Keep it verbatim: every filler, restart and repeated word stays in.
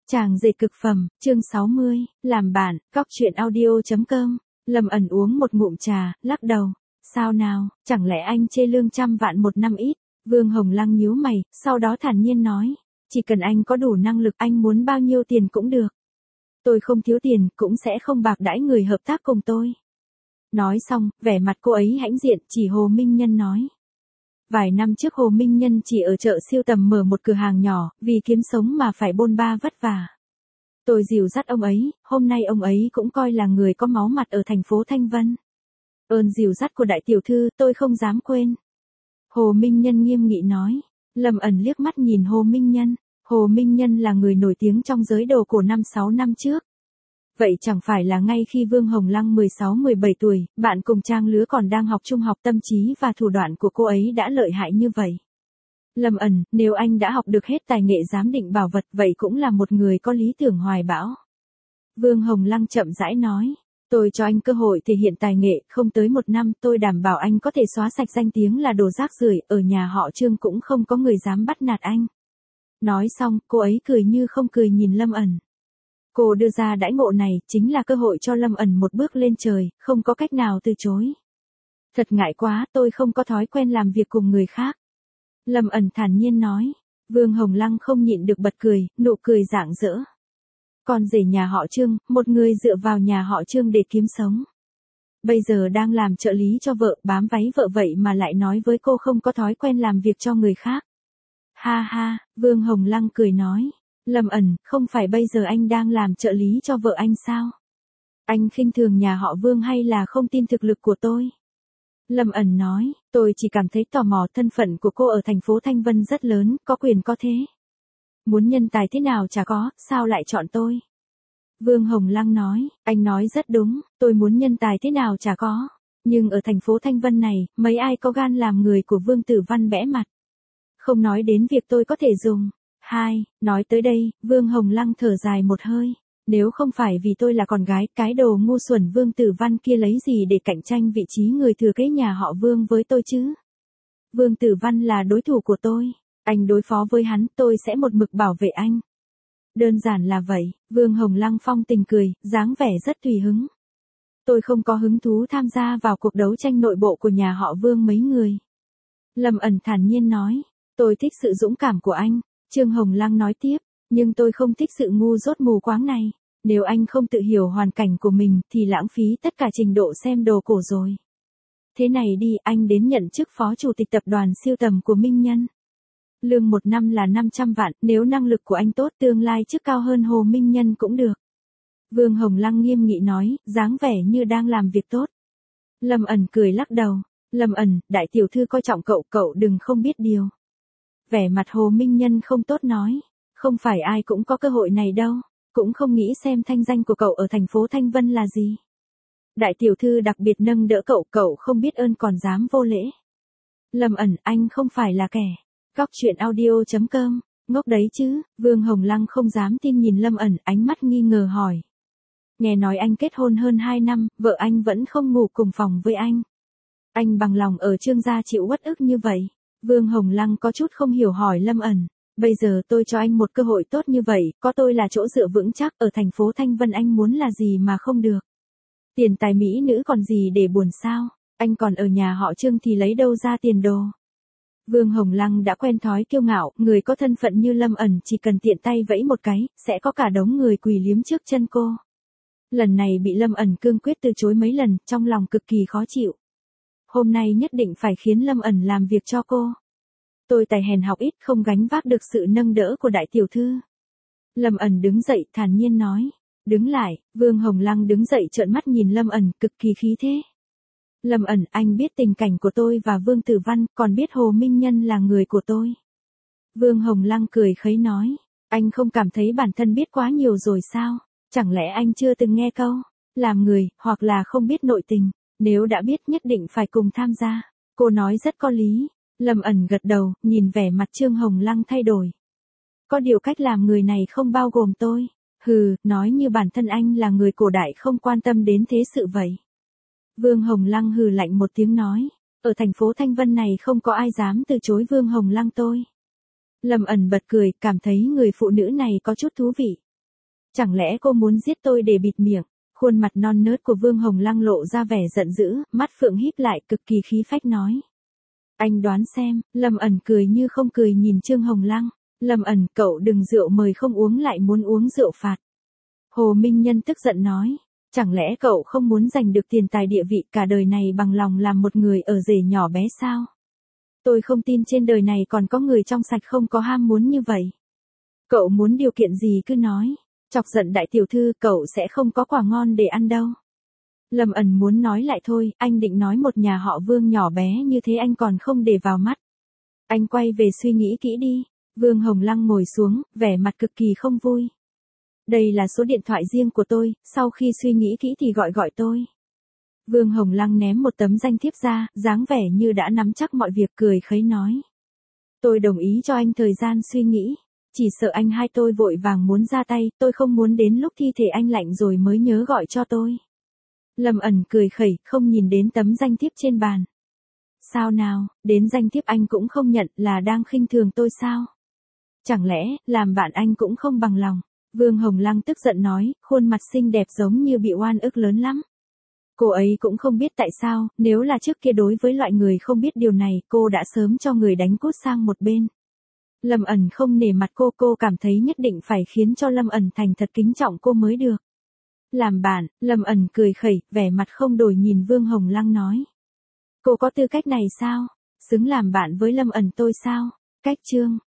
Chàng dệt cực phẩm, chương sáu mươi, làm bạn, cóc truyện audio chấm com. Lâm ẩn uống một ngụm trà, lắc đầu. Sao nào, chẳng lẽ anh chê lương trăm vạn một năm ít? Vương Hồng Lăng nhíu mày, sau đó thản nhiên nói. Chỉ cần anh có đủ năng lực, anh muốn bao nhiêu tiền cũng được. Tôi không thiếu tiền, cũng sẽ không bạc đãi người hợp tác cùng tôi. Nói xong, vẻ mặt cô ấy hãnh diện, chỉ Hồ Minh Nhân nói. Vài năm trước Hồ Minh Nhân chỉ ở chợ Siêu Tầm mở một cửa hàng nhỏ, vì kiếm sống mà phải bôn ba vất vả. Tôi dìu dắt ông ấy, hôm nay ông ấy cũng coi là người có máu mặt ở thành phố Thanh Vân. Ơn dìu dắt của đại tiểu thư tôi không dám quên. Hồ Minh Nhân nghiêm nghị nói. Lâm ẩn liếc mắt nhìn Hồ Minh Nhân. Hồ Minh Nhân là người nổi tiếng trong giới đồ cổ năm sáu năm trước. Vậy chẳng phải là ngay khi Vương Hồng Lăng mười sáu mười bảy tuổi, bạn cùng trang lứa còn đang học trung học, tâm trí và thủ đoạn của cô ấy đã lợi hại như vậy. Lâm ẩn, nếu anh đã học được hết tài nghệ giám định bảo vật, vậy cũng là một người có lý tưởng hoài bão. Vương Hồng Lăng chậm rãi nói, tôi cho anh cơ hội thể hiện tài nghệ, không tới một năm tôi đảm bảo anh có thể xóa sạch danh tiếng là đồ rác rưởi, ở nhà họ Trương cũng không có người dám bắt nạt anh. Nói xong, cô ấy cười như không cười nhìn Lâm ẩn. Cô đưa ra đãi ngộ này, chính là cơ hội cho Lâm ẩn một bước lên trời, không có cách nào từ chối. Thật ngại quá, tôi không có thói quen làm việc cùng người khác. Lâm ẩn thản nhiên nói. Vương Hồng Lăng không nhịn được bật cười, nụ cười rạng rỡ. Con rể nhà họ Trương, một người dựa vào nhà họ Trương để kiếm sống. Bây giờ đang làm trợ lý cho vợ, bám váy vợ vậy mà lại nói với cô không có thói quen làm việc cho người khác. Ha ha, Vương Hồng Lăng cười nói. Lâm ẩn, không phải bây giờ anh đang làm trợ lý cho vợ anh sao? Anh khinh thường nhà họ Vương hay là không tin thực lực của tôi? Lâm ẩn nói, tôi chỉ cảm thấy tò mò, thân phận của cô ở thành phố Thanh Vân rất lớn, có quyền có thế. Muốn nhân tài thế nào chả có, sao lại chọn tôi? Vương Hồng Lăng nói, anh nói rất đúng, tôi muốn nhân tài thế nào chả có. Nhưng ở thành phố Thanh Vân này, mấy ai có gan làm người của Vương Tử Văn bẽ mặt. Không nói đến việc tôi có thể dùng. Hai, nói tới đây, Vương Hồng Lăng thở dài một hơi. Nếu không phải vì tôi là con gái, cái đồ ngu xuẩn Vương Tử Văn kia lấy gì để cạnh tranh vị trí người thừa kế nhà họ Vương với tôi chứ? Vương Tử Văn là đối thủ của tôi. Anh đối phó với hắn, tôi sẽ một mực bảo vệ anh. Đơn giản là vậy, Vương Hồng Lăng phong tình cười, dáng vẻ rất tùy hứng. Tôi không có hứng thú tham gia vào cuộc đấu tranh nội bộ của nhà họ Vương mấy người. Lâm ẩn thản nhiên nói, tôi thích sự dũng cảm của anh. Trương Hồng Lăng nói tiếp, nhưng tôi không thích sự ngu dốt mù quáng này. Nếu anh không tự hiểu hoàn cảnh của mình thì lãng phí tất cả trình độ xem đồ cổ rồi. Thế này đi, anh đến nhận chức phó chủ tịch tập đoàn Siêu Tầm của Minh Nhân. Lương một năm là năm trăm vạn, nếu năng lực của anh tốt tương lai chức cao hơn Hồ Minh Nhân cũng được. Vương Hồng Lăng nghiêm nghị nói, dáng vẻ như đang làm việc tốt. Lâm ẩn cười lắc đầu, Lâm ẩn, đại tiểu thư coi trọng cậu, cậu đừng không biết điều. Vẻ mặt Hồ Minh Nhân không tốt nói, không phải ai cũng có cơ hội này đâu, cũng không nghĩ xem thanh danh của cậu ở thành phố Thanh Vân là gì. Đại tiểu thư đặc biệt nâng đỡ cậu, cậu không biết ơn còn dám vô lễ. Lâm ẩn, anh không phải là kẻ. Cóc truyện audio chấm com, ngốc đấy chứ? Vương Hồng Lăng không dám tin nhìn Lâm ẩn, ánh mắt nghi ngờ hỏi. Nghe nói anh kết hôn hơn hai năm, vợ anh vẫn không ngủ cùng phòng với anh. Anh bằng lòng ở Trương gia chịu uất ức như vậy? Vương Hồng Lăng có chút không hiểu hỏi Lâm ẩn. Bây giờ tôi cho anh một cơ hội tốt như vậy, có tôi là chỗ dựa vững chắc, ở thành phố Thanh Vân anh muốn là gì mà không được. Tiền tài mỹ nữ còn gì để buồn sao? Anh còn ở nhà họ Trương thì lấy đâu ra tiền đồ? Vương Hồng Lăng đã quen thói kiêu ngạo, người có thân phận như Lâm ẩn chỉ cần tiện tay vẫy một cái, sẽ có cả đống người quỳ liếm trước chân cô. Lần này bị Lâm ẩn cương quyết từ chối mấy lần, trong lòng cực kỳ khó chịu. Hôm nay nhất định phải khiến Lâm ẩn làm việc cho cô. Tôi tài hèn học ít, không gánh vác được sự nâng đỡ của đại tiểu thư. Lâm ẩn đứng dậy thản nhiên nói. Đứng lại, Vương Hồng Lăng đứng dậy trợn mắt nhìn Lâm ẩn cực kỳ khí thế. Lâm ẩn, anh biết tình cảnh của tôi và Vương Tử Văn, còn biết Hồ Minh Nhân là người của tôi. Vương Hồng Lăng cười khấy nói. Anh không cảm thấy bản thân biết quá nhiều rồi sao? Chẳng lẽ anh chưa từng nghe câu, làm người, hoặc là không biết nội tình. Nếu đã biết nhất định phải cùng tham gia. Cô nói rất có lý. Lâm ẩn gật đầu, nhìn vẻ mặt Trương Hồng Lăng thay đổi. Có điều cách làm người này không bao gồm tôi. Hừ, nói như bản thân anh là người cổ đại không quan tâm đến thế sự vậy. Vương Hồng Lăng hừ lạnh một tiếng nói. Ở thành phố Thanh Vân này không có ai dám từ chối Vương Hồng Lăng tôi. Lâm ẩn bật cười, cảm thấy người phụ nữ này có chút thú vị. Chẳng lẽ cô muốn giết tôi để bịt miệng? Khuôn mặt non nớt của Vương Hồng Lăng lộ ra vẻ giận dữ, mắt phượng híp lại cực kỳ khí phách nói. Anh đoán xem, Lâm ẩn cười như không cười nhìn Trương Hồng Lăng. Lâm ẩn, cậu đừng rượu mời không uống lại muốn uống rượu phạt. Hồ Minh Nhân tức giận nói. Chẳng lẽ cậu không muốn giành được tiền tài địa vị cả đời này bằng lòng làm một người ở rể nhỏ bé sao? Tôi không tin trên đời này còn có người trong sạch không có ham muốn như vậy. Cậu muốn điều kiện gì cứ nói. Chọc giận đại tiểu thư, cậu sẽ không có quả ngon để ăn đâu. Lâm ẩn muốn nói lại thôi, anh định nói một nhà họ Vương nhỏ bé như thế anh còn không để vào mắt. Anh quay về suy nghĩ kỹ đi. Vương Hồng Lăng ngồi xuống, vẻ mặt cực kỳ không vui. Đây là số điện thoại riêng của tôi, sau khi suy nghĩ kỹ thì gọi gọi tôi. Vương Hồng Lăng ném một tấm danh thiếp ra, dáng vẻ như đã nắm chắc mọi việc, cười khấy nói. Tôi đồng ý cho anh thời gian suy nghĩ. Chỉ sợ anh hai tôi vội vàng muốn ra tay, tôi không muốn đến lúc thi thể anh lạnh rồi mới nhớ gọi cho tôi. Lâm ẩn cười khẩy, không nhìn đến tấm danh thiếp trên bàn. Sao nào, đến danh thiếp anh cũng không nhận, là đang khinh thường tôi sao? Chẳng lẽ, làm bạn anh cũng không bằng lòng? Vương Hồng Lăng tức giận nói, khuôn mặt xinh đẹp giống như bị oan ức lớn lắm. Cô ấy cũng không biết tại sao, nếu là trước kia đối với loại người không biết điều này, cô đã sớm cho người đánh cút sang một bên. Lâm ẩn không nể mặt cô, cô cảm thấy nhất định phải khiến cho Lâm ẩn thành thật kính trọng cô mới được. Làm bạn, Lâm ẩn cười khẩy, vẻ mặt không đổi nhìn Vương Hồng Lăng nói. Cô có tư cách này sao? Xứng làm bạn với Lâm ẩn tôi sao? Cách chương